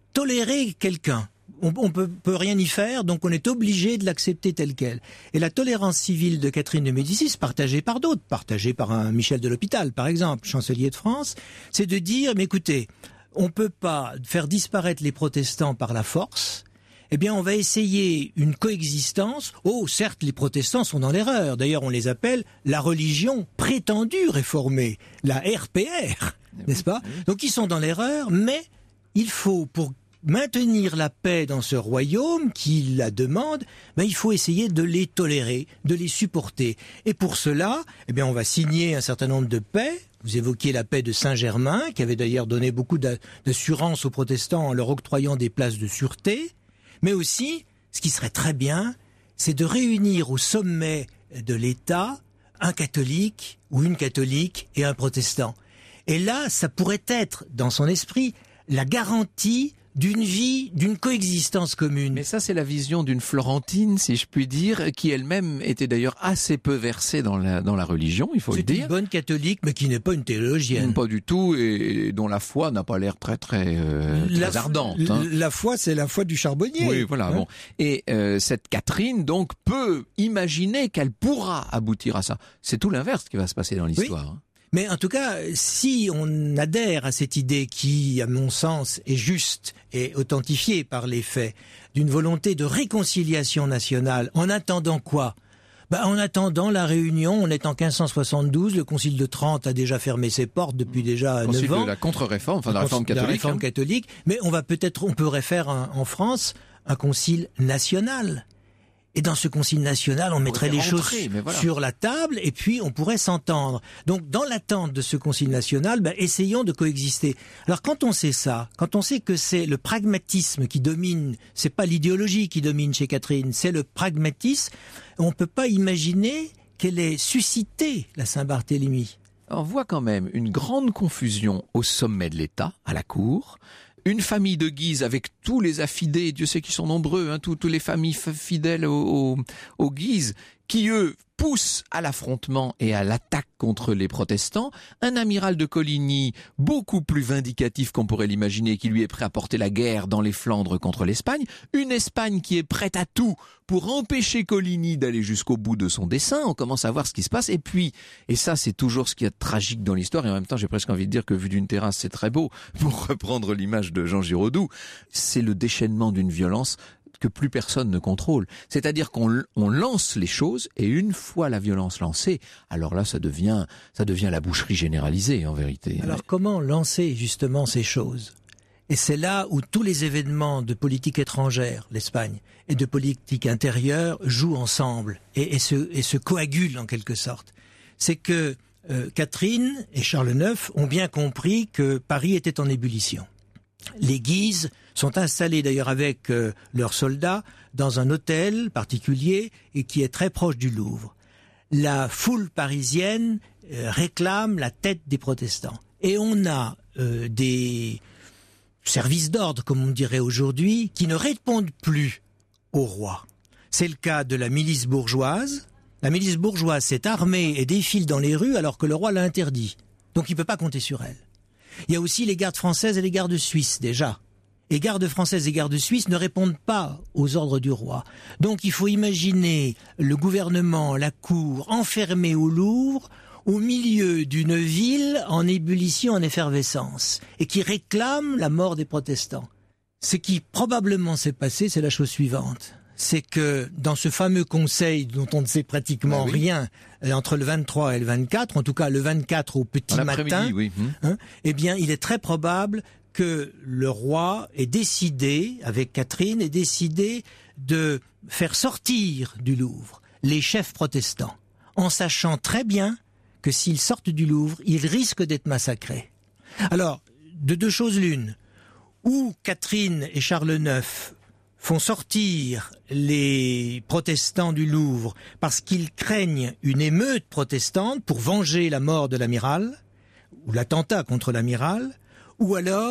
tolérer quelqu'un. On peut rien y faire, donc on est obligé de l'accepter tel quel. Et la tolérance civile de Catherine de Médicis, partagée par d'autres, partagée par un Michel de l'Hôpital, par exemple, chancelier de France, c'est de dire, mais écoutez, on peut pas faire disparaître les protestants par la force. Eh bien, on va essayer une coexistence. Oh, certes, les protestants sont dans l'erreur. D'ailleurs, on les appelle la religion prétendue réformée, la RPR, n'est-ce pas? Donc, ils sont dans l'erreur, mais il faut, pour maintenir la paix dans ce royaume qui la demande, il faut essayer de les tolérer, de les supporter. Et pour cela, eh bien, on va signer un certain nombre de paix. Vous évoquiez la paix de Saint-Germain, qui avait d'ailleurs donné beaucoup d'assurance aux protestants en leur octroyant des places de sûreté. Mais aussi, ce qui serait très bien, c'est de réunir au sommet de l'État un catholique ou une catholique et un protestant. Et là, ça pourrait être, dans son esprit, la garantie d'une vie, d'une coexistence commune. Mais ça, c'est la vision d'une Florentine, si je puis dire, qui elle-même était d'ailleurs assez peu versée dans la religion, il faut le dire. C'est une bonne catholique, mais qui n'est pas une théologienne. Pas du tout, et dont la foi n'a pas l'air très ardente. La foi, c'est la foi du charbonnier. Oui, voilà. Bon. Et cette Catherine, donc, peut imaginer qu'elle pourra aboutir à ça. C'est tout l'inverse qui va se passer dans l'histoire. Oui. Mais en tout cas, si on adhère à cette idée qui, à mon sens, est juste et authentifiée par les faits, d'une volonté de réconciliation nationale, en attendant quoi ? En attendant la réunion, on est en 1572, le Concile de Trente a déjà fermé ses portes depuis déjà 9 ans. Concile de la contre-réforme, enfin de la réforme catholique. La réforme catholique, mais on pourrait faire en France un concile national. Et dans ce concile national, on mettrait les choses sur la table et puis on pourrait s'entendre. Donc, dans l'attente de ce concile national, essayons de coexister. Alors, quand on sait ça, quand on sait que c'est le pragmatisme qui domine, c'est pas l'idéologie qui domine chez Catherine, c'est le pragmatisme, on peut pas imaginer qu'elle ait suscité la Saint-Barthélemy. On voit quand même une grande confusion au sommet de l'État, à la cour. Une famille de Guise avec tous les affidés, Dieu sait qu'ils sont nombreux, toutes les familles fidèles aux Guises, qui eux poussent à l'affrontement et à l'attaque contre les protestants. Un amiral de Coligny beaucoup plus vindicatif qu'on pourrait l'imaginer, qui lui est prêt à porter la guerre dans les Flandres contre l'Espagne. Une Espagne qui est prête à tout pour empêcher Coligny d'aller jusqu'au bout de son dessein. On commence à voir ce qui se passe. Et puis, et ça c'est toujours ce qui est tragique dans l'histoire, et en même temps j'ai presque envie de dire que vu d'une terrasse c'est très beau, pour reprendre l'image de Jean Giraudoux, c'est le déchaînement d'une violence que plus personne ne contrôle. C'est-à-dire qu'on lance les choses, et une fois la violence lancée, alors là ça devient la boucherie généralisée en vérité. Alors comment lancer justement ces choses ? Et c'est là où tous les événements de politique étrangère, l'Espagne, et de politique intérieure jouent ensemble et se coagulent en quelque sorte. C'est que Catherine et Charles IX ont bien compris que Paris était en ébullition. Les Guises sont installés d'ailleurs avec leurs soldats dans un hôtel particulier et qui est très proche du Louvre. La foule parisienne réclame la tête des protestants. Et on a des services d'ordre, comme on dirait aujourd'hui, qui ne répondent plus au roi. C'est le cas de la milice bourgeoise. La milice bourgeoise s'est armée et défile dans les rues alors que le roi l'a interdit. Donc il ne peut pas compter sur elle. Il y a aussi les gardes françaises et les gardes suisses, déjà. Les gardes françaises et gardes suisses ne répondent pas aux ordres du roi. Donc il faut imaginer le gouvernement, la cour, enfermés au Louvre, au milieu d'une ville en ébullition, en effervescence, et qui réclame la mort des protestants. Ce qui probablement s'est passé, c'est la chose suivante. C'est que dans ce fameux conseil dont on ne sait pratiquement rien, entre le 23 et le 24, en tout cas le 24 au petit matin, eh bien il est très probable que le roi ait décidé, avec Catherine, ait décidé de faire sortir du Louvre les chefs protestants, en sachant très bien que s'ils sortent du Louvre, ils risquent d'être massacrés. Alors, de deux choses l'une, ou Catherine et Charles IX font sortir les protestants du Louvre parce qu'ils craignent une émeute protestante pour venger la mort de l'amiral, ou l'attentat contre l'amiral, ou alors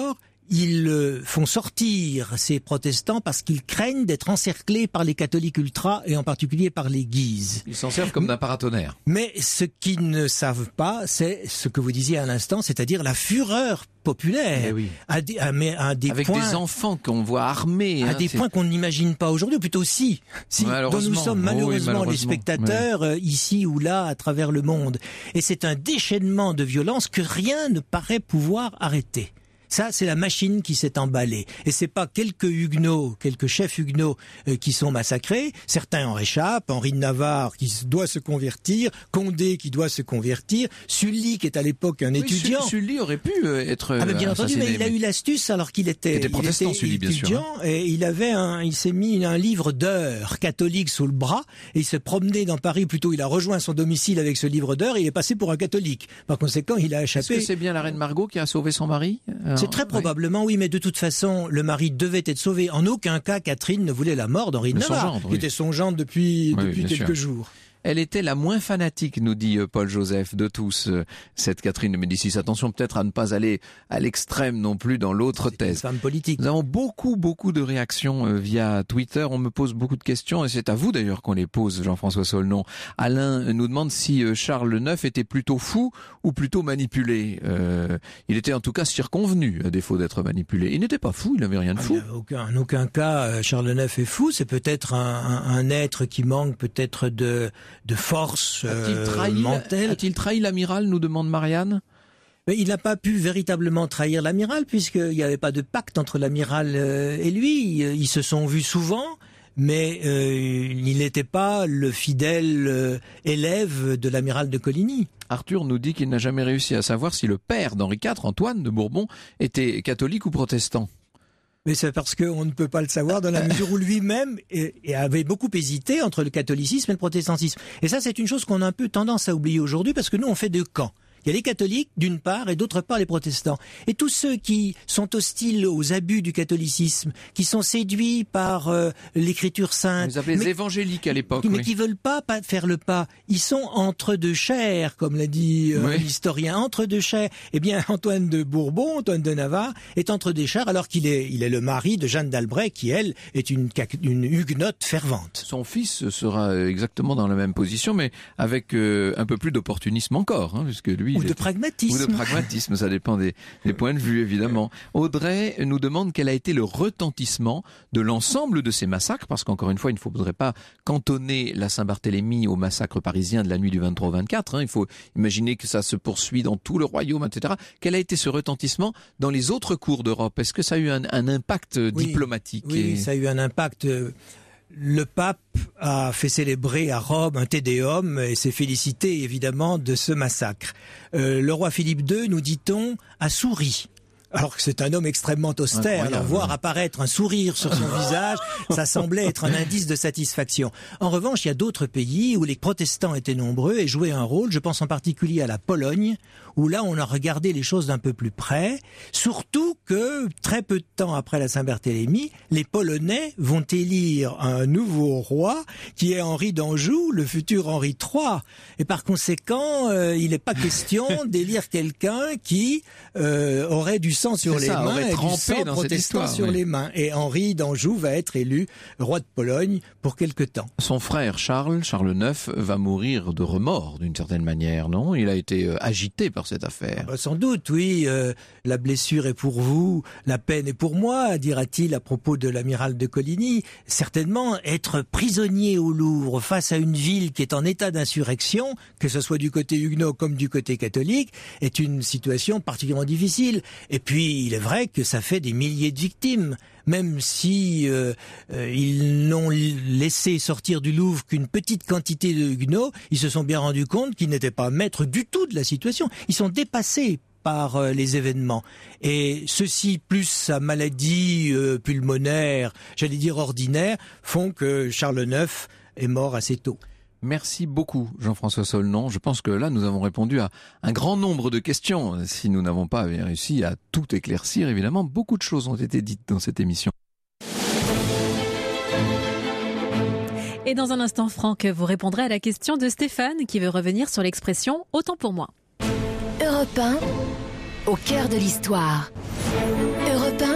ils font sortir ces protestants parce qu'ils craignent d'être encerclés par les catholiques ultras et en particulier par les Guises. Ils s'en servent comme d'un paratonnerre. Mais ce qu'ils ne savent pas, c'est ce que vous disiez à l'instant, c'est-à-dire la fureur populaire. Oui. À des Avec points, des enfants qu'on voit armés. à des points qu'on n'imagine pas aujourd'hui, ou plutôt si dont nous sommes malheureusement les spectateurs ici ou là à travers le monde. Et c'est un déchaînement de violence que rien ne paraît pouvoir arrêter. Ça, c'est la machine qui s'est emballée. Et c'est pas quelques huguenots, quelques chefs huguenots qui sont massacrés. Certains en réchappent. Henri de Navarre qui doit se convertir, Condé qui doit se convertir, Sully qui est à l'époque un étudiant. Sully aurait pu être bien entendu, mais il a eu l'astuce alors qu'il était protestant, Sully, bien sûr. Et il s'est mis un livre d'heures catholique sous le bras et il se promenait dans Paris. Plutôt, il a rejoint son domicile avec ce livre d'heures et il est passé pour un catholique. Par conséquent, il a échappé. Est-ce que c'est bien la reine Margot qui a sauvé son mari? C'est très probablement, oui, mais de toute façon, le mari devait être sauvé. En aucun cas, Catherine ne voulait la mort d'Henri de Navarre, qui était son gendre depuis quelques jours. Elle était la moins fanatique, nous dit Paul Joseph, de tous, cette Catherine de Médicis. Attention peut-être à ne pas aller à l'extrême non plus dans l'autre thèse. Une femme politique. Nous avons beaucoup de réactions via Twitter. On me pose beaucoup de questions et c'est à vous d'ailleurs qu'on les pose, Jean-François Solnon. Alain nous demande si Charles IX était plutôt fou ou plutôt manipulé. Il était en tout cas circonvenu, à défaut d'être manipulé. Il n'était pas fou, il n'avait rien de fou. En aucun cas, Charles IX est fou. C'est peut-être un être qui manque peut-être de force mentale. A-t-il trahi l'amiral, nous demande Marianne? Mais il n'a pas pu véritablement trahir l'amiral puisqu'il n'y avait pas de pacte entre l'amiral et lui. Ils se sont vus souvent, mais il n'était pas le fidèle élève de l'amiral de Coligny. Arthur nous dit qu'il n'a jamais réussi à savoir si le père d'Henri IV, Antoine de Bourbon, était catholique ou protestant. Mais c'est parce qu'on ne peut pas le savoir dans la mesure où lui-même avait beaucoup hésité entre le catholicisme et le protestantisme. Et ça, c'est une chose qu'on a un peu tendance à oublier aujourd'hui parce que nous, on fait deux camps. Il y a les catholiques, d'une part, et d'autre part, les protestants. Et tous ceux qui sont hostiles aux abus du catholicisme, qui sont séduits par l'écriture sainte... Vous appelez les évangéliques à l'époque. Mais qui veulent pas faire le pas. Ils sont entre deux chairs, comme l'a dit l'historien, entre deux chairs. Eh bien, Antoine de Bourbon, Antoine de Navarre, est entre deux chairs, alors qu'il est le mari de Jeanne d'Albret, qui, elle, est une huguenote fervente. Son fils sera exactement dans la même position, mais avec un peu plus d'opportunisme encore, puisque lui... Ou de pragmatisme, ça dépend des points de vue, évidemment. Audrey nous demande quel a été le retentissement de l'ensemble de ces massacres, parce qu'encore une fois, il ne faudrait pas cantonner la Saint-Barthélemy au massacre parisien de la nuit du 23 au 24. Il faut imaginer que ça se poursuit dans tout le royaume, etc. Quel a été ce retentissement dans les autres cours d'Europe? Est-ce que ça a eu un impact diplomatique? Oui, ça a eu un impact... Le pape a fait célébrer à Rome un Te Deum et s'est félicité évidemment de ce massacre. Le roi Philippe II, nous dit-on, a souri. Alors que c'est un homme extrêmement austère, alors voir apparaître un sourire sur son visage, ça semblait être un indice de satisfaction. En revanche, il y a d'autres pays où les protestants étaient nombreux et jouaient un rôle, je pense en particulier à la Pologne, où là on a regardé les choses d'un peu plus près, surtout que très peu de temps après la Saint-Barthélemy, les Polonais vont élire un nouveau roi qui est Henri d'Anjou, le futur Henri III. Et par conséquent, il n'est pas question d'élire quelqu'un qui aurait du sang sur les mains et du sang protestant sur les mains. Et Henri d'Anjou va être élu roi de Pologne pour quelque temps. Son frère Charles IX, va mourir de remords d'une certaine manière, non? Il a été agité par cette affaire. Sans doute, oui. La blessure est pour vous, la peine est pour moi, dira-t-il à propos de l'amiral de Coligny. Certainement, être prisonnier au Louvre face à une ville qui est en état d'insurrection, que ce soit du côté huguenot comme du côté catholique, est une situation particulièrement difficile. Et puis, il est vrai que ça fait des milliers de victimes. Même si ils n'ont laissé sortir du Louvre qu'une petite quantité de huguenots, ils se sont bien rendus compte qu'ils n'étaient pas maîtres du tout de la situation. Ils sont dépassés par les événements. Et ceci, plus sa maladie pulmonaire, j'allais dire ordinaire, font que Charles IX est mort assez tôt. Merci beaucoup Jean-François Solnon. Je pense que là nous avons répondu à un grand nombre de questions. Si nous n'avons pas réussi à tout éclaircir, évidemment, beaucoup de choses ont été dites dans cette émission. Et dans un instant, Franck, vous répondrez à la question de Stéphane qui veut revenir sur l'expression « autant pour moi ». Europe 1, au cœur de l'histoire. Europe 1.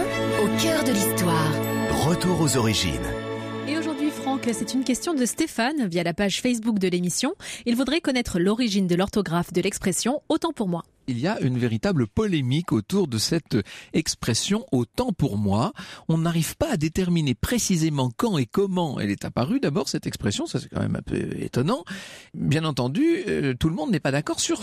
cœur de l'histoire. Retour aux origines. Et aujourd'hui, Franck, c'est une question de Stéphane via la page Facebook de l'émission. Il voudrait connaître l'origine de l'orthographe de l'expression « autant pour moi ». Il y a une véritable polémique autour de cette expression « autant pour moi ». On n'arrive pas à déterminer précisément quand et comment elle est apparue. D'abord, cette expression, ça c'est quand même un peu étonnant. Bien entendu, tout le monde n'est pas d'accord sur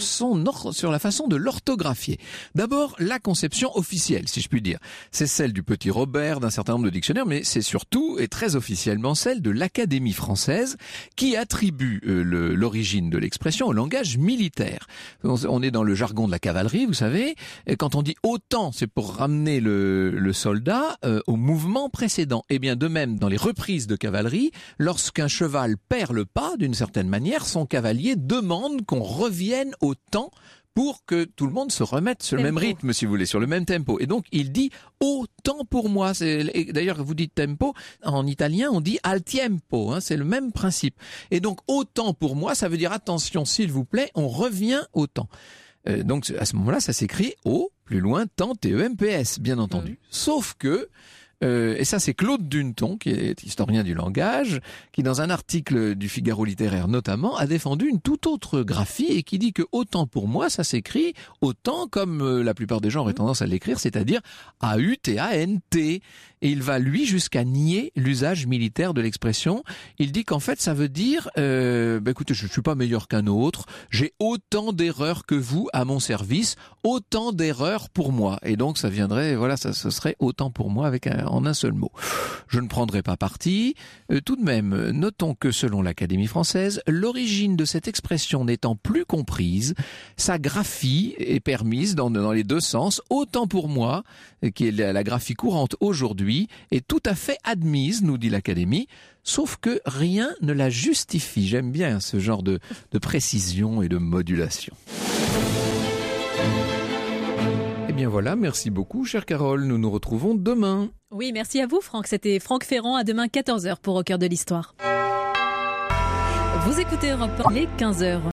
la façon de l'orthographier. D'abord, la conception officielle, si je puis dire. C'est celle du petit Robert, d'un certain nombre de dictionnaires, mais c'est surtout et très officiellement celle de l'Académie française qui attribue l'origine de l'expression au langage militaire. On est dans le jargon de la cavalerie, vous savez, et quand on dit autant, c'est pour ramener le soldat au mouvement précédent. Et bien de même, dans les reprises de cavalerie, lorsqu'un cheval perd le pas, d'une certaine manière, son cavalier demande qu'on revienne au temps pour que tout le monde se remette sur le même rythme, si vous voulez, sur le même tempo. Et donc, il dit « autant pour moi ». D'ailleurs, vous dites tempo, en italien, on dit « al tiempo », c'est le même principe. Et donc, « autant pour moi », ça veut dire « attention, s'il vous plaît, on revient au temps ». Donc à ce moment-là, ça s'écrit au plus loin temps T-E-M-P-S, bien entendu. Sauf que et ça c'est Claude Duneton, qui est historien du langage, qui dans un article du Figaro littéraire notamment a défendu une toute autre graphie et qui dit que autant pour moi ça s'écrit autant comme la plupart des gens auraient tendance à l'écrire, c'est-à-dire A-U-T-A-N-T. Et il va lui jusqu'à nier l'usage militaire de l'expression. Il dit qu'en fait ça veut dire écoutez, je suis pas meilleur qu'un autre, j'ai autant d'erreurs que vous à mon service, autant d'erreurs pour moi. Et donc ça viendrait, voilà, ce serait autant pour moi en un seul mot. Je ne prendrai pas parti. Tout de même, notons que selon l'Académie française, l'origine de cette expression n'étant plus comprise, sa graphie est permise dans les deux sens. Autant pour moi, qui est la graphie courante aujourd'hui, est tout à fait admise, nous dit l'Académie, sauf que rien ne la justifie. J'aime bien ce genre de précision et de modulation. Eh bien voilà, merci beaucoup, chère Carole. Nous nous retrouvons demain. Oui, merci à vous, Franck. C'était Franck Ferrand, à demain 14h pour Au cœur de l'histoire. Vous écoutez Europe 1, les 15h.